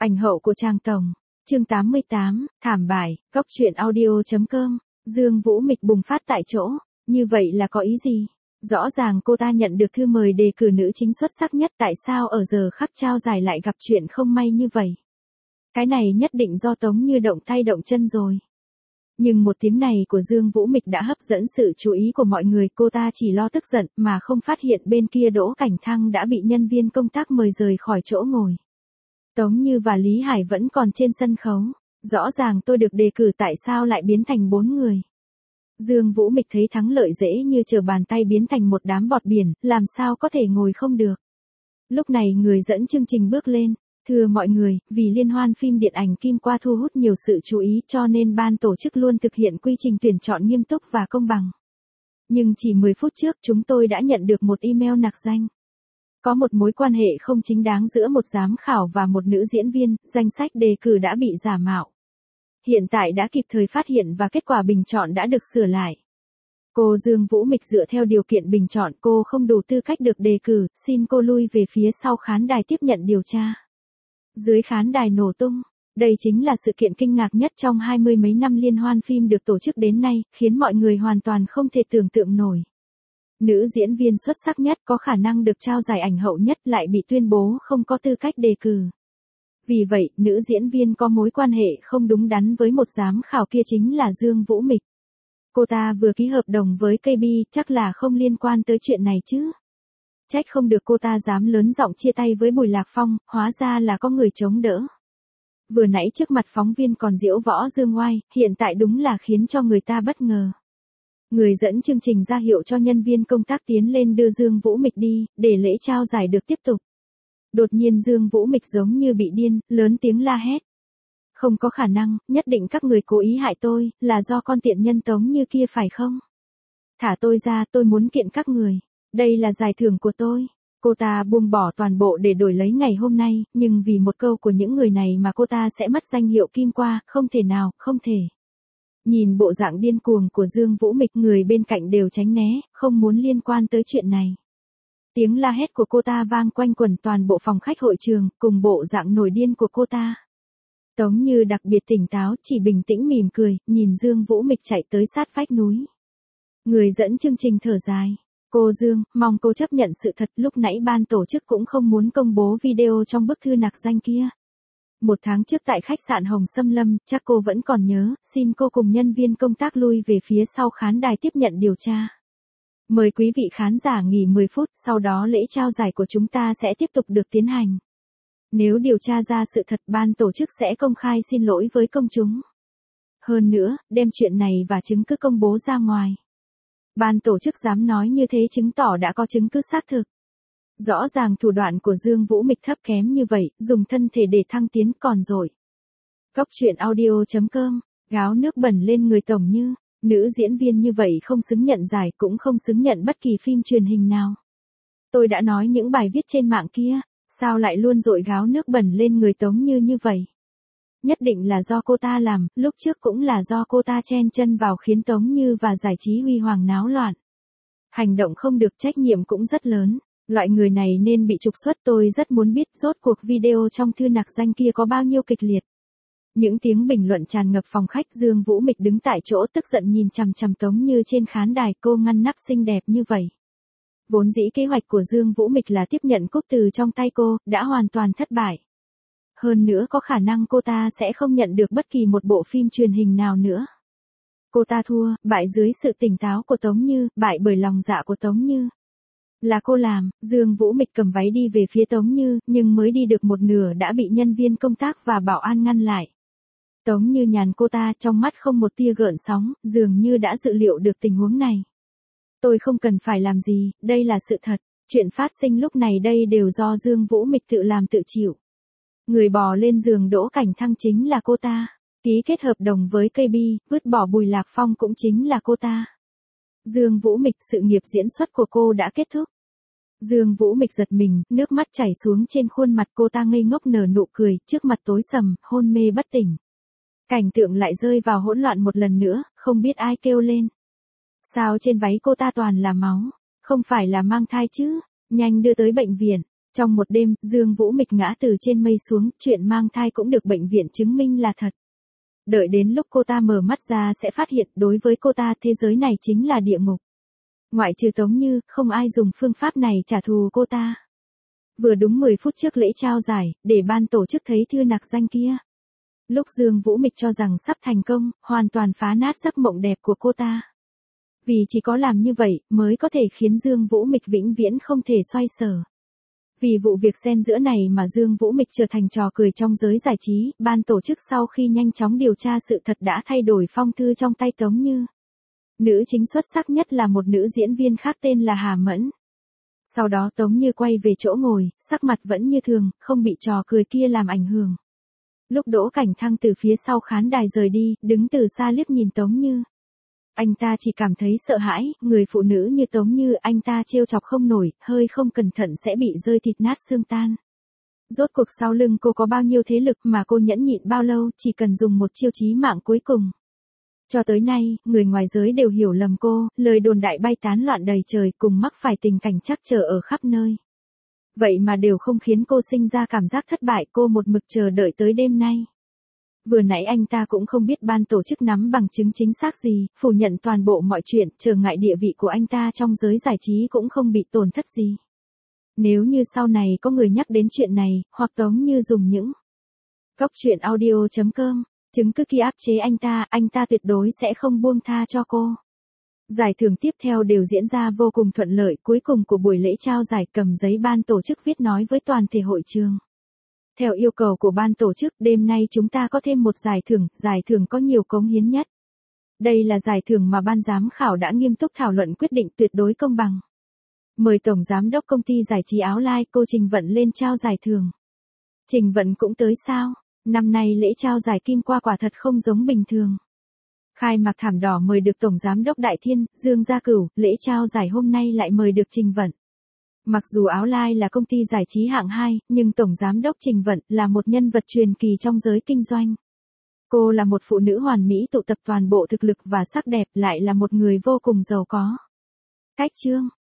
Ảnh hậu của Trang Tổng. Chương 88, thảm bại, góc truyện audio.com. Dương Vũ Mịch bùng phát tại chỗ. Như vậy là có ý gì? Rõ ràng cô ta nhận được thư mời đề cử nữ chính xuất sắc nhất, tại sao ở giờ khắc trao giải lại gặp chuyện không may như vậy? Cái này nhất định do Tống Như động tay động chân rồi. Nhưng một tiếng này của Dương Vũ Mịch đã hấp dẫn sự chú ý của mọi người, cô ta chỉ lo tức giận mà không phát hiện bên kia Đỗ Cảnh Thăng đã bị nhân viên công tác mời rời khỏi chỗ ngồi. Tống Như và Lý Hải vẫn còn trên sân khấu. Rõ ràng tôi được đề cử, tại sao lại biến thành 4 người? Dương Vũ Mịch thấy thắng lợi dễ như trở bàn tay biến thành một đám bọt biển, làm sao có thể ngồi không được. Lúc này người dẫn chương trình bước lên. Thưa mọi người, vì liên hoan phim điện ảnh Kim Qua thu hút nhiều sự chú ý cho nên ban tổ chức luôn thực hiện quy trình tuyển chọn nghiêm túc và công bằng. Nhưng chỉ 10 phút trước chúng tôi đã nhận được một email nạc danh. Có một mối quan hệ không chính đáng giữa một giám khảo và một nữ diễn viên, danh sách đề cử đã bị giả mạo. Hiện tại đã kịp thời phát hiện và kết quả bình chọn đã được sửa lại. Cô Dương Vũ Mịch dựa theo điều kiện bình chọn, cô không đủ tư cách được đề cử, xin cô lui về phía sau khán đài tiếp nhận điều tra. Dưới khán đài nổ tung. Đây chính là sự kiện kinh ngạc nhất trong 20 mấy năm liên hoan phim được tổ chức đến nay, khiến mọi người hoàn toàn không thể tưởng tượng nổi. Nữ diễn viên xuất sắc nhất có khả năng được trao giải ảnh hậu nhất lại bị tuyên bố không có tư cách đề cử. Vì vậy, nữ diễn viên có mối quan hệ không đúng đắn với một giám khảo kia chính là Dương Vũ Mịch. Cô ta vừa ký hợp đồng với KB, chắc là không liên quan tới chuyện này chứ. Trách không được cô ta dám lớn giọng chia tay với Bùi Lạc Phong, hóa ra là có người chống đỡ. Vừa nãy trước mặt phóng viên còn diễu võ dương oai, hiện tại đúng là khiến cho người ta bất ngờ. Người dẫn chương trình ra hiệu cho nhân viên công tác tiến lên đưa Dương Vũ Mịch đi, để lễ trao giải được tiếp tục. Đột nhiên Dương Vũ Mịch giống như bị điên, lớn tiếng la hét. Không có khả năng, nhất định các người cố ý hại tôi, là do con tiện nhân Tống Như kia phải không? Thả tôi ra, tôi muốn kiện các người. Đây là giải thưởng của tôi. Cô ta buông bỏ toàn bộ để đổi lấy ngày hôm nay, nhưng vì một câu của những người này mà cô ta sẽ mất danh hiệu Kim Qua, không thể nào, không thể. Nhìn bộ dạng điên cuồng của Dương Vũ Mịch, người bên cạnh đều tránh né, không muốn liên quan tới chuyện này. Tiếng la hét của cô ta vang quanh quẩn toàn bộ phòng khách hội trường, cùng bộ dạng nổi điên của cô ta. Tống Như đặc biệt tỉnh táo, chỉ bình tĩnh mỉm cười, nhìn Dương Vũ Mịch chạy tới sát vách núi. Người dẫn chương trình thở dài. Cô Dương, mong cô chấp nhận sự thật, lúc nãy ban tổ chức cũng không muốn công bố video trong bức thư nạc danh kia. 1 tháng trước tại khách sạn Hồng Sâm Lâm, chắc cô vẫn còn nhớ, xin cô cùng nhân viên công tác lui về phía sau khán đài tiếp nhận điều tra. Mời quý vị khán giả nghỉ 10 phút, sau đó lễ trao giải của chúng ta sẽ tiếp tục được tiến hành. Nếu điều tra ra sự thật, ban tổ chức sẽ công khai xin lỗi với công chúng. Hơn nữa, đem chuyện này và chứng cứ công bố ra ngoài. Ban tổ chức dám nói như thế chứng tỏ đã có chứng cứ xác thực. Rõ ràng thủ đoạn của Dương Vũ Mịch thấp kém như vậy, dùng thân thể để thăng tiến còn rồi. Góc truyện audio.com, gáo nước bẩn lên người Tống Như. Nữ diễn viên như vậy không xứng nhận giải, cũng không xứng nhận bất kỳ phim truyền hình nào. Tôi đã nói những bài viết trên mạng kia, sao lại luôn dội gáo nước bẩn lên người Tống Như như vậy? Nhất định là do cô ta làm, lúc trước cũng là do cô ta chen chân vào khiến Tống Như và giải trí huy hoàng náo loạn. Hành động không được, trách nhiệm cũng rất lớn. Loại người này nên bị trục xuất. Tôi rất muốn biết rốt cuộc video trong thư nạc danh kia có bao nhiêu kịch liệt. Những tiếng bình luận tràn ngập phòng khách. Dương Vũ Mịch đứng tại chỗ tức giận nhìn chằm chằm Tống Như trên khán đài, cô ngăn nắp xinh đẹp như vậy. Vốn dĩ kế hoạch của Dương Vũ Mịch là tiếp nhận cúp từ trong tay cô, đã hoàn toàn thất bại. Hơn nữa có khả năng cô ta sẽ không nhận được bất kỳ một bộ phim truyền hình nào nữa. Cô ta thua, bại dưới sự tỉnh táo của Tống Như, bại bởi lòng dạ của Tống Như. Là cô làm. Dương Vũ Mịch cầm váy đi về phía Tống Như, nhưng mới đi được một nửa đã bị nhân viên công tác và bảo an ngăn lại. Tống Như nhàn cô ta, trong mắt không một tia gợn sóng, dường như đã dự liệu được tình huống này. Tôi không cần phải làm gì, đây là sự thật. Chuyện phát sinh lúc này đây đều do Dương Vũ Mịch tự làm tự chịu. Người bò lên giường Đỗ Cảnh Thăng chính là cô ta. Ký kết hợp đồng với KB, vứt bỏ Bùi Lạc Phong cũng chính là cô ta. Dương Vũ Mịch, sự nghiệp diễn xuất của cô đã kết thúc. Dương Vũ Mịch giật mình, nước mắt chảy xuống trên khuôn mặt, cô ta ngây ngốc nở nụ cười, trước mặt tối sầm, hôn mê bất tỉnh. Cảnh tượng lại rơi vào hỗn loạn một lần nữa, không biết ai kêu lên. Sao trên váy cô ta toàn là máu? Không phải là mang thai chứ? Nhanh đưa tới bệnh viện. Trong một đêm, Dương Vũ Mịch ngã từ trên mây xuống, chuyện mang thai cũng được bệnh viện chứng minh là thật. Đợi đến lúc cô ta mở mắt ra sẽ phát hiện đối với cô ta thế giới này chính là địa ngục. Ngoại trừ Tống Như, không ai dùng phương pháp này trả thù cô ta. Vừa đúng 10 phút trước lễ trao giải, để ban tổ chức thấy thư nặc danh kia. Lúc Dương Vũ Mịch cho rằng sắp thành công, hoàn toàn phá nát giấc mộng đẹp của cô ta. Vì chỉ có làm như vậy, mới có thể khiến Dương Vũ Mịch vĩnh viễn không thể xoay sở. Vì vụ việc xen giữa này mà Dương Vũ Mịch trở thành trò cười trong giới giải trí, ban tổ chức sau khi nhanh chóng điều tra sự thật đã thay đổi phong thư trong tay Tống Như. Nữ chính xuất sắc nhất là một nữ diễn viên khác tên là Hà Mẫn. Sau đó Tống Như quay về chỗ ngồi, sắc mặt vẫn như thường, không bị trò cười kia làm ảnh hưởng. Lúc Đỗ Cảnh Thăng từ phía sau khán đài rời đi, đứng từ xa liếc nhìn Tống Như. Anh ta chỉ cảm thấy sợ hãi, người phụ nữ như Tống Như anh ta trêu chọc không nổi, hơi không cẩn thận sẽ bị rơi thịt nát xương tan. Rốt cuộc sau lưng cô có bao nhiêu thế lực mà cô nhẫn nhịn bao lâu, chỉ cần dùng một chiêu chí mạng cuối cùng. Cho tới nay, người ngoài giới đều hiểu lầm cô, lời đồn đại bay tán loạn đầy trời cùng mắc phải tình cảnh trắc trở ở khắp nơi. Vậy mà đều không khiến cô sinh ra cảm giác thất bại, cô một mực chờ đợi tới đêm nay. Vừa nãy anh ta cũng không biết ban tổ chức nắm bằng chứng chính xác gì, phủ nhận toàn bộ mọi chuyện, trở ngại địa vị của anh ta trong giới giải trí cũng không bị tổn thất gì. Nếu như sau này có người nhắc đến chuyện này, hoặc Tống Như dùng những góc chuyện audio.com, chứng cứ kia áp chế anh ta tuyệt đối sẽ không buông tha cho cô. Giải thưởng tiếp theo đều diễn ra vô cùng thuận lợi, cuối cùng của buổi lễ trao giải cầm giấy ban tổ chức viết nói với toàn thể hội trường. Theo yêu cầu của ban tổ chức, đêm nay chúng ta có thêm một giải thưởng có nhiều cống hiến nhất. Đây là giải thưởng mà ban giám khảo đã nghiêm túc thảo luận quyết định tuyệt đối công bằng. Mời Tổng Giám đốc công ty giải trí Áo Lai cô Trình Vận lên trao giải thưởng. Trình Vận cũng tới sao? Năm nay lễ trao giải Kim Qua quả thật không giống bình thường. Khai mạc thảm đỏ mời được Tổng Giám đốc Đại Thiên, Dương Gia Cửu, lễ trao giải hôm nay lại mời được Trình Vận. Mặc dù Áo Lai là công ty giải trí hạng 2, nhưng Tổng Giám đốc Trình Vận là một nhân vật truyền kỳ trong giới kinh doanh. Cô là một phụ nữ hoàn mỹ tụ tập toàn bộ thực lực và sắc đẹp, lại là một người vô cùng giàu có. Cách chương